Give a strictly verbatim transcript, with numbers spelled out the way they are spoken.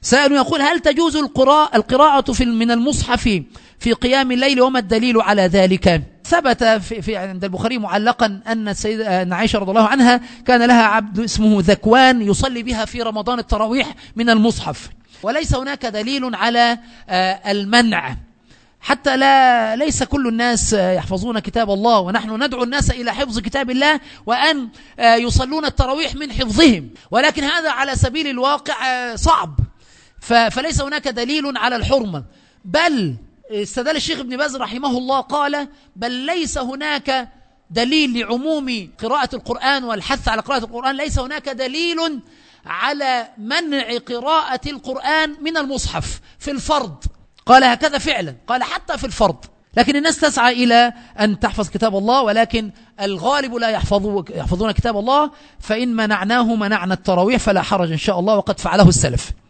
سائل يقول هل تجوز القراءة, القراءة في من المصحف في قيام الليل وما الدليل على ذلك؟ ثبت في, في عند البخاري معلقا أن السيدة أن عائشة رضي الله عنها كان لها عبد اسمه ذكوان يصلي بها في رمضان التراويح من المصحف، وليس هناك دليل على المنع، حتى لا ليس كل الناس يحفظون كتاب الله، ونحن ندعو الناس إلى حفظ كتاب الله وأن يصلون التراويح من حفظهم، ولكن هذا على سبيل الواقع صعب، فليس هناك دليل على الحرمة. بل استدل الشيخ ابن باز رحمه الله قال بل ليس هناك دليل لعموم قراءة القرآن والحث على قراءة القرآن، ليس هناك دليل على منع قراءة القرآن من المصحف في الفرض. قال هكذا فعلا، قال حتى في الفرض، لكن الناس تسعى إلى أن تحفظ كتاب الله، ولكن الغالب لا يحفظون كتاب الله، فإن منعناه منعنا التراويح فلا حرج إن شاء الله، وقد فعله السلف.